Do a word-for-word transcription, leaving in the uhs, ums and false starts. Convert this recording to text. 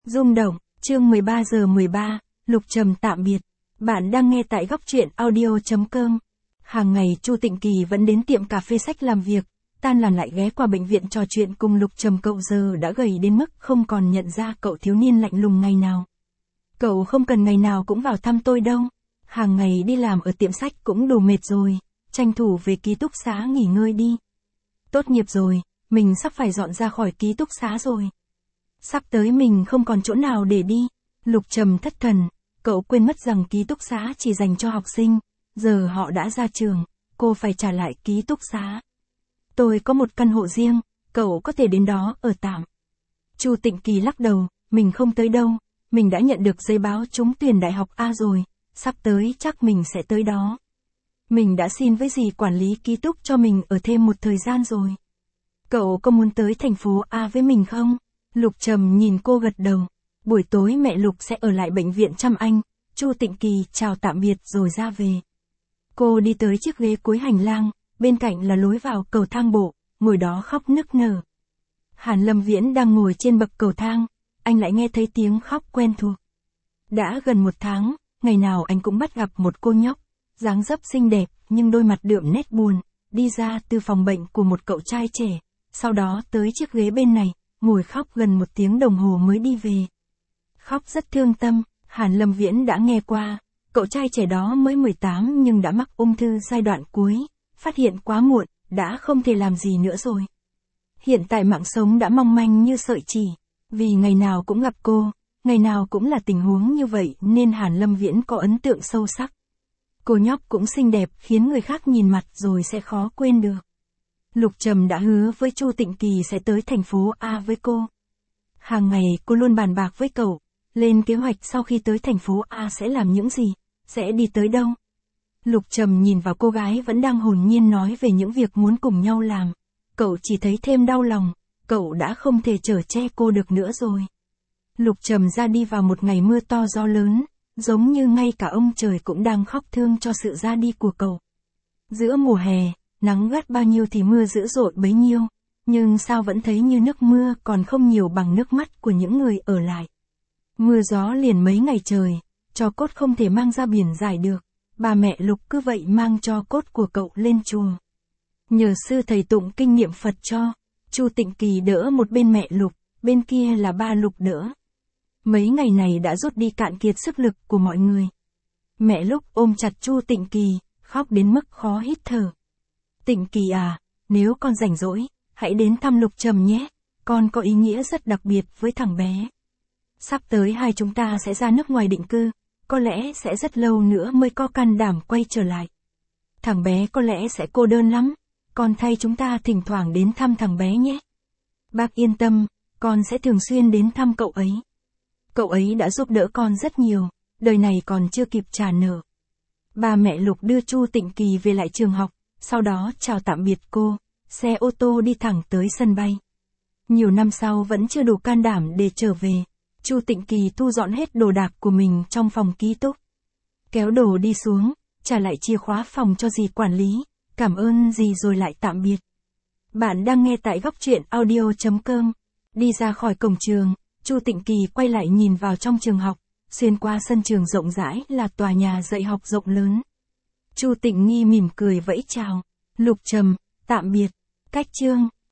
Rung động, chương mười ba giờ mười ba, Lục Trầm tạm biệt. Bạn đang nghe tại góc truyện audio chấm com. Hàng ngày Chu Tịnh Kỳ vẫn đến tiệm cà phê sách làm việc, tan làm lại ghé qua bệnh viện trò chuyện cùng Lục Trầm. Cậu giờ đã gầy đến mức không còn nhận ra cậu thiếu niên lạnh lùng ngày nào. Cậu không cần ngày nào cũng vào thăm tôi đâu. Hàng ngày đi làm ở tiệm sách cũng đủ mệt rồi, tranh thủ về ký túc xá nghỉ ngơi đi. Tốt nghiệp rồi, mình sắp phải dọn ra khỏi ký túc xá rồi. Sắp tới mình không còn chỗ nào để đi. Lục Trầm thất thần, cậu quên mất rằng ký túc xá chỉ dành cho học sinh, giờ họ đã ra trường, cô phải trả lại ký túc xá. Tôi có một căn hộ riêng, cậu có thể đến đó ở tạm. Chu Tịnh Kỳ lắc đầu, mình không tới đâu, mình đã nhận được giấy báo trúng tuyển đại học A rồi, sắp tới chắc mình sẽ tới đó. Mình đã xin với dì quản lý ký túc cho mình ở thêm một thời gian rồi. Cậu có muốn tới thành phố A với mình không? Lục Trầm nhìn cô gật đầu. Buổi tối mẹ Lục sẽ ở lại bệnh viện chăm anh. Chu Tịnh Kỳ chào tạm biệt rồi ra về. Cô đi tới chiếc ghế cuối hành lang, bên cạnh là lối vào cầu thang bộ, ngồi đó khóc nức nở. Hàn Lâm Viễn đang ngồi trên bậc cầu thang, anh lại nghe thấy tiếng khóc quen thuộc. Đã gần một tháng, ngày nào anh cũng bắt gặp một cô nhóc, dáng dấp xinh đẹp nhưng đôi mặt đượm nét buồn, đi ra từ phòng bệnh của một cậu trai trẻ, sau đó tới chiếc ghế bên này, ngồi khóc gần một tiếng đồng hồ mới đi về. Khóc rất thương tâm, Hàn Lâm Viễn đã nghe qua, cậu trai trẻ đó mới mười tám nhưng đã mắc ung thư giai đoạn cuối, phát hiện quá muộn, đã không thể làm gì nữa rồi. Hiện tại mạng sống đã mong manh như sợi chỉ, vì ngày nào cũng gặp cô, ngày nào cũng là tình huống như vậy nên Hàn Lâm Viễn có ấn tượng sâu sắc. Cô nhóc cũng xinh đẹp khiến người khác nhìn mặt rồi sẽ khó quên được. Lục Trầm đã hứa với Chu Tịnh Kỳ sẽ tới thành phố A với cô. Hàng ngày cô luôn bàn bạc với cậu, lên kế hoạch sau khi tới thành phố A sẽ làm những gì, sẽ đi tới đâu. Lục Trầm nhìn vào cô gái vẫn đang hồn nhiên nói về những việc muốn cùng nhau làm. Cậu chỉ thấy thêm đau lòng, cậu đã không thể chở che cô được nữa rồi. Lục Trầm ra đi vào một ngày mưa to gió lớn, giống như ngay cả ông trời cũng đang khóc thương cho sự ra đi của cậu. Giữa mùa hè, nắng gắt bao nhiêu thì mưa dữ dội bấy nhiêu, nhưng sao vẫn thấy như nước mưa còn không nhiều bằng nước mắt của những người ở lại. Mưa gió liền mấy ngày trời, tro cốt không thể mang ra biển giải được, bà mẹ Lục cứ vậy mang tro cốt của cậu lên chùa. Nhờ sư thầy tụng kinh niệm Phật cho, Chu Tịnh Kỳ đỡ một bên mẹ Lục, bên kia là ba Lục đỡ. Mấy ngày này đã rút đi cạn kiệt sức lực của mọi người. Mẹ Lục ôm chặt Chu Tịnh Kỳ, khóc đến mức khó hít thở. Tịnh Kỳ à, nếu con rảnh rỗi, hãy đến thăm Lục Trầm nhé, con có ý nghĩa rất đặc biệt với thằng bé. Sắp tới hai chúng ta sẽ ra nước ngoài định cư, có lẽ sẽ rất lâu nữa mới có can đảm quay trở lại. Thằng bé có lẽ sẽ cô đơn lắm, con thay chúng ta thỉnh thoảng đến thăm thằng bé nhé. Bác yên tâm, con sẽ thường xuyên đến thăm cậu ấy. Cậu ấy đã giúp đỡ con rất nhiều, đời này còn chưa kịp trả nợ. Ba mẹ Lục đưa Chu Tịnh Kỳ về lại trường học, sau đó chào tạm biệt cô, xe ô tô đi thẳng tới sân bay. Nhiều năm sau vẫn chưa đủ can đảm để trở về, Chu Tịnh Kỳ thu dọn hết đồ đạc của mình trong phòng ký túc. Kéo đồ đi xuống, trả lại chìa khóa phòng cho dì quản lý, cảm ơn dì rồi lại tạm biệt. Bạn đang nghe tại góc truyện audio chấm com. Đi ra khỏi cổng trường, Chu Tịnh Kỳ quay lại nhìn vào trong trường học, xuyên qua sân trường rộng rãi là tòa nhà dạy học rộng lớn. Chu Tịnh Nghi mỉm cười vẫy chào, Lục Trầm, tạm biệt, cách chương.